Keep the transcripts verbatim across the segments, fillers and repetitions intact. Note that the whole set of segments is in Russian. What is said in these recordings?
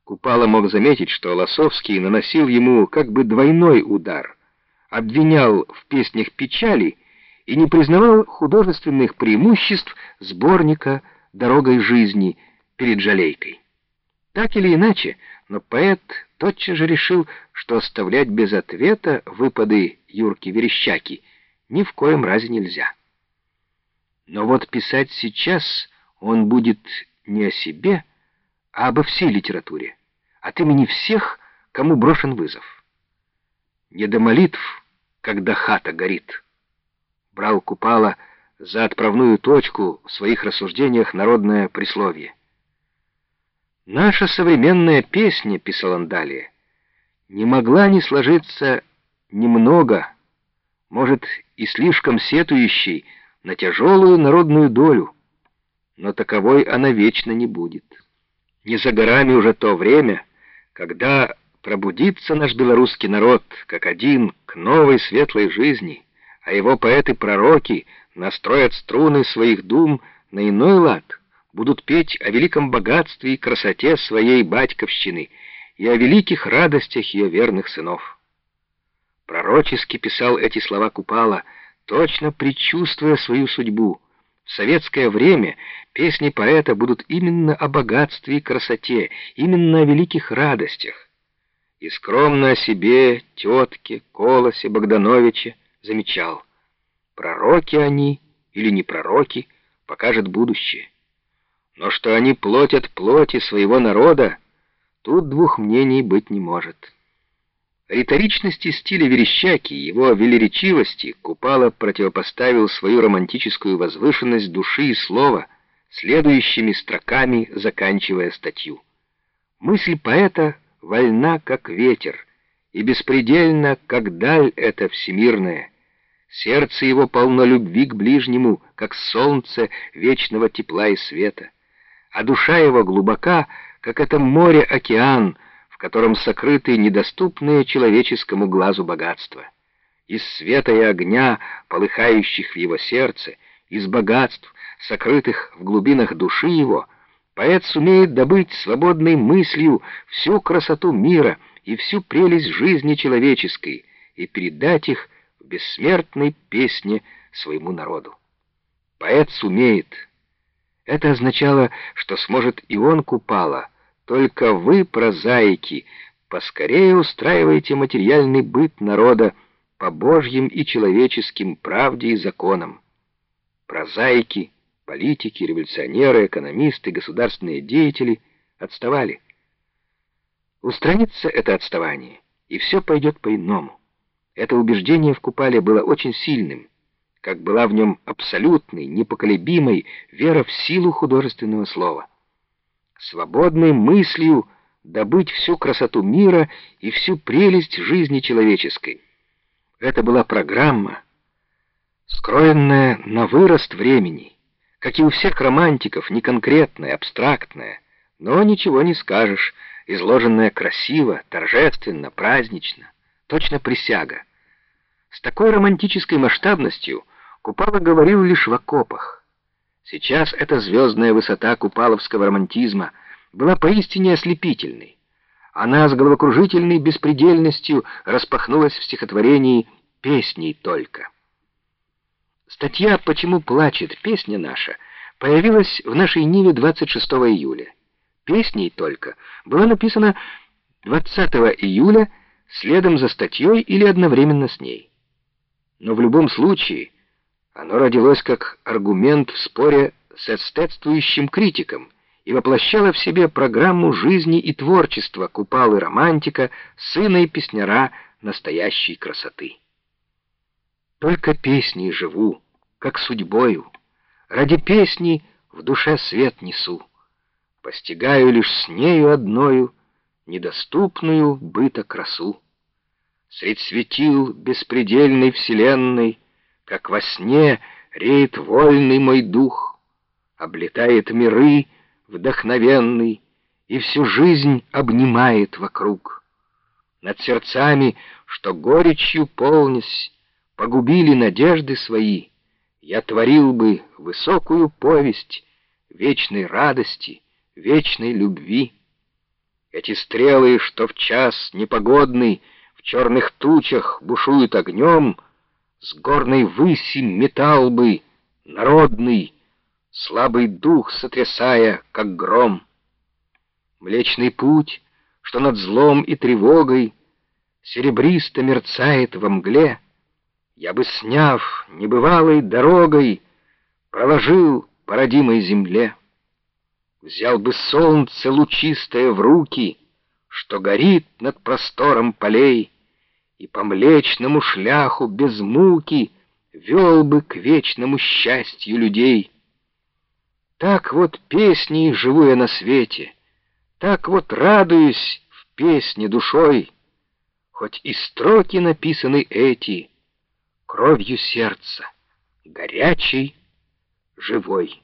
Купала мог заметить, что Лосовский наносил ему как бы двойной удар, обвинял в песнях печали и не признавал художественных преимуществ сборника «Дорогой жизни» перед жалейкой. Так или иначе, но поэт тотчас же решил, что оставлять без ответа выпады Юрки Верещаки ни в коем разе нельзя. Но вот писать сейчас он будет не о себе, а обо всей литературе, от имени всех, кому брошен вызов. Не до молитв, когда хата горит. Брал Купала за отправную точку в своих рассуждениях народное присловие. «Наша современная песня, — писал он далее, — не могла не сложиться немного, может, и слишком сетующей на тяжелую народную долю, но таковой она вечно не будет. Не за горами уже то время, когда пробудится наш белорусский народ как один к новой светлой жизни, а его поэты-пророки настроят струны своих дум на иной лад, будут петь о великом богатстве и красоте своей батьковщины и о великих радостях ее верных сынов». Пророчески писал эти слова Купала, точно предчувствуя свою судьбу. В советское время песни поэта будут именно о богатстве и красоте, именно о великих радостях. И скромно о себе, тетке, Колосе, Богдановиче замечал: пророки они или не пророки, покажет будущее. Но что они плотят плоти своего народа, тут двух мнений быть не может. Риторичности стиля Верещаки, его велеречивости Купала противопоставил свою романтическую возвышенность души и слова, следующими строками заканчивая статью. Мысль поэта вольна, как ветер, и беспредельна, как даль эта всемирная. Сердце его полно любви к ближнему, как солнце вечного тепла и света, а душа его глубока, как это море-океан, в котором сокрыты недоступные человеческому глазу богатства. Из света и огня, полыхающих в его сердце, из богатств, сокрытых в глубинах души его, поэт сумеет добыть свободной мыслью всю красоту мира и всю прелесть жизни человеческой и передать их в бессмертной песне своему народу. Поэт сумеет. Это означало, что сможет и он, Купала. Только вы, прозаики, поскорее устраивайте материальный быт народа по божьим и человеческим правде и законам. Прозаики, политики, революционеры, экономисты, государственные деятели отставали. Устранится это отставание, и все пойдет по-иному. Это убеждение в Купале было очень сильным, как была в нем абсолютной, непоколебимой вера в силу художественного слова. Свободной мыслью добыть всю красоту мира и всю прелесть жизни человеческой. Это была программа, скроенная на вырост времени, как и у всех романтиков, не конкретная, абстрактная, но ничего не скажешь, изложенная красиво, торжественно, празднично, точно присяга. С такой романтической масштабностью Купала говорил лишь в окопах. Сейчас эта звездная высота купаловского романтизма была поистине ослепительной. Она с головокружительной беспредельностью распахнулась в стихотворении «Песней только». Статья «Почему плачет песня наша» появилась в нашей Ниве двадцать шестого июля. «Песней только» была написана двадцатого июля следом за статьей или одновременно с ней. Но в любом случае оно родилось как аргумент в споре с эстетствующим критиком и воплощало в себе программу жизни и творчества Купалы-романтика, сына и песняра настоящей красоты. Только песней живу, как судьбою, ради песни в душе свет несу, постигаю лишь с нею одною недоступную быта красу. Средь светил беспредельной вселенной, как во сне реет вольный мой дух, облетает миры вдохновенный и всю жизнь обнимает вокруг. Над сердцами, что горечью полнясь, погубили надежды свои, я творил бы высокую повесть вечной радости, вечной любви. Эти стрелы, что в час непогодный в черных тучах бушуют огнем, с горной выси метал бы народный, слабый дух сотрясая, как гром. Млечный путь, что над злом и тревогой серебристо мерцает во мгле, я бы, сняв небывалой дорогой, проложил по родимой земле. Взял бы солнце лучистое в руки, что горит над простором полей, и по млечному шляху без муки вел бы к вечному счастью людей. Так вот песней живу я на свете, так вот радуюсь в песне душой, хоть и строки написаны эти кровью сердца, горячей, живой.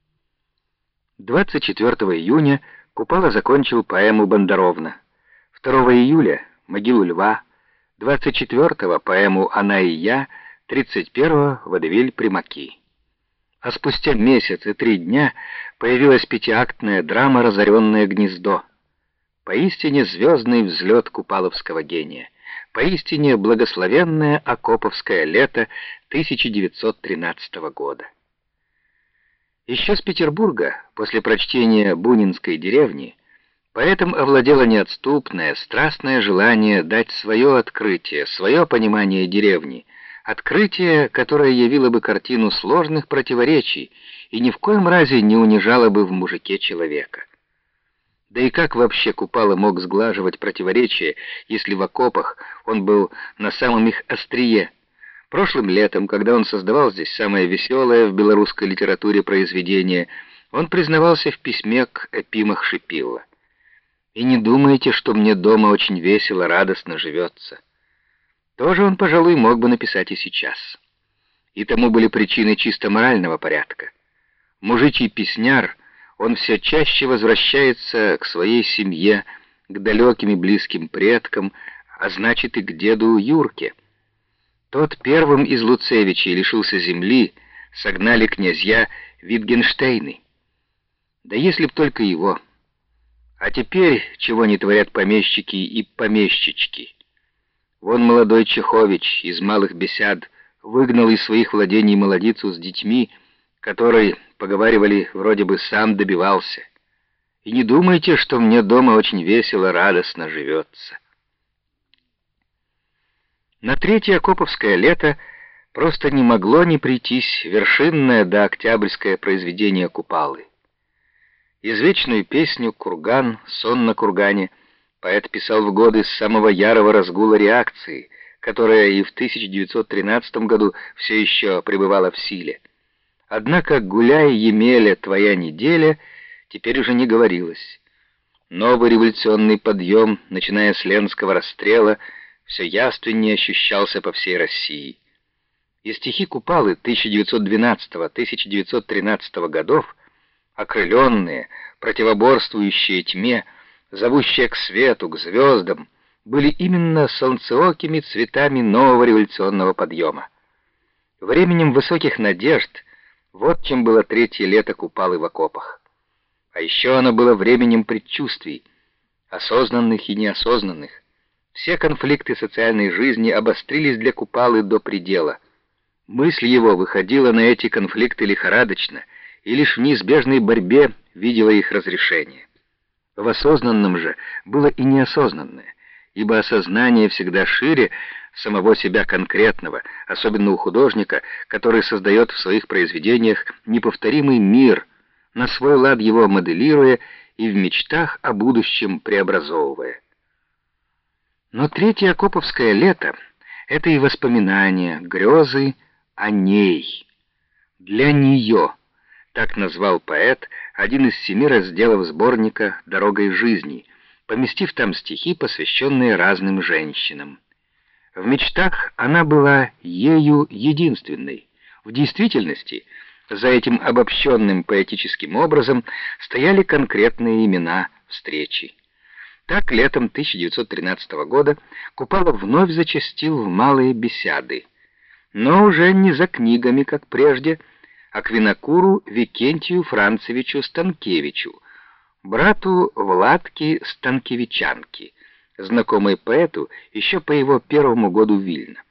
двадцать четвёртого июня Купала закончил поэму «Бондаровна», второго июля «Могилу льва», двадцать четвёртого поэму «Она и я», тридцать первого «Водевиль Примаки». А спустя месяц и три дня появилась пятиактная драма «Разоренное гнездо». Поистине звездный взлет купаловского гения, поистине благословенное окоповское лето тысяча девятьсот тринадцатого года. Еще с Петербурга, после прочтения «Бунинской деревни», поэтом овладело неотступное, страстное желание дать свое открытие, свое понимание деревни, открытие, которое явило бы картину сложных противоречий и ни в коем разе не унижало бы в мужике человека. Да и как вообще Купала мог сглаживать противоречия, если в окопах он был на самом их острие? Прошлым летом, когда он создавал здесь самое веселое в белорусской литературе произведение, он признавался в письме к Эпимах Шипилла. «И не думайте, что мне дома очень весело, радостно живется». Тоже он, пожалуй, мог бы написать и сейчас. И тому были причины чисто морального порядка. Мужичий песняр, он все чаще возвращается к своей семье, к далеким и близким предкам, а значит и к деду Юрке. Тот первым из Луцевичей лишился земли, согнали князья Витгенштейны. Да если б только его. А теперь чего не творят помещики и помещички. Вон молодой Чехович из Малых Бесяд выгнал из своих владений молодицу с детьми, который, поговаривали, вроде бы сам добивался. И не думайте, что мне дома очень весело, радостно живется. На третье окоповское лето просто не могло не прийтись вершинное дооктябрьское произведение Купалы. Извечную песню «Курган», «Сон на кургане» поэт писал в годы самого ярого разгула реакции, которая и в тысяча девятьсот тринадцатом году все еще пребывала в силе. Однако «Гуляй, Емеля, твоя неделя» теперь уже не говорилось. Новый революционный подъем, начиная с Ленского расстрела, все явственнее ощущался по всей России. И стихи Купалы тысяча девятьсот двенадцатого — тысяча девятьсот тринадцатого годов, окрыленные, противоборствующие тьме, зовущие к свету, к звездам, были именно солнцеокими цветами нового революционного подъема. Временем высоких надежд, вот чем было третье лето Купалы в окопах. А еще оно было временем предчувствий, осознанных и неосознанных. Все конфликты социальной жизни обострились для Купалы до предела. Мысль его выходила на эти конфликты лихорадочно, и лишь в неизбежной борьбе видела их разрешение. В осознанном же было и неосознанное, ибо осознание всегда шире самого себя конкретного, особенно у художника, который создает в своих произведениях неповторимый мир, на свой лад его моделируя и в мечтах о будущем преобразовывая. Но третье окоповское лето — это и воспоминания, грезы о ней. Для нее, так назвал поэт один из семи разделов сборника «Дорогой жизни», поместив там стихи, посвященные разным женщинам. В мечтах она была ею единственной. В действительности за этим обобщенным поэтическим образом стояли конкретные имена встречи. Так, летом тысяча девятьсот тринадцатого года Купала вновь зачастил в Малые Бесяды, но уже не за книгами, как прежде, а к винокуру Викентию Францевичу Станкевичу, брату Владке Станкевичанке, знакомой поэту еще по его первому году Вильна.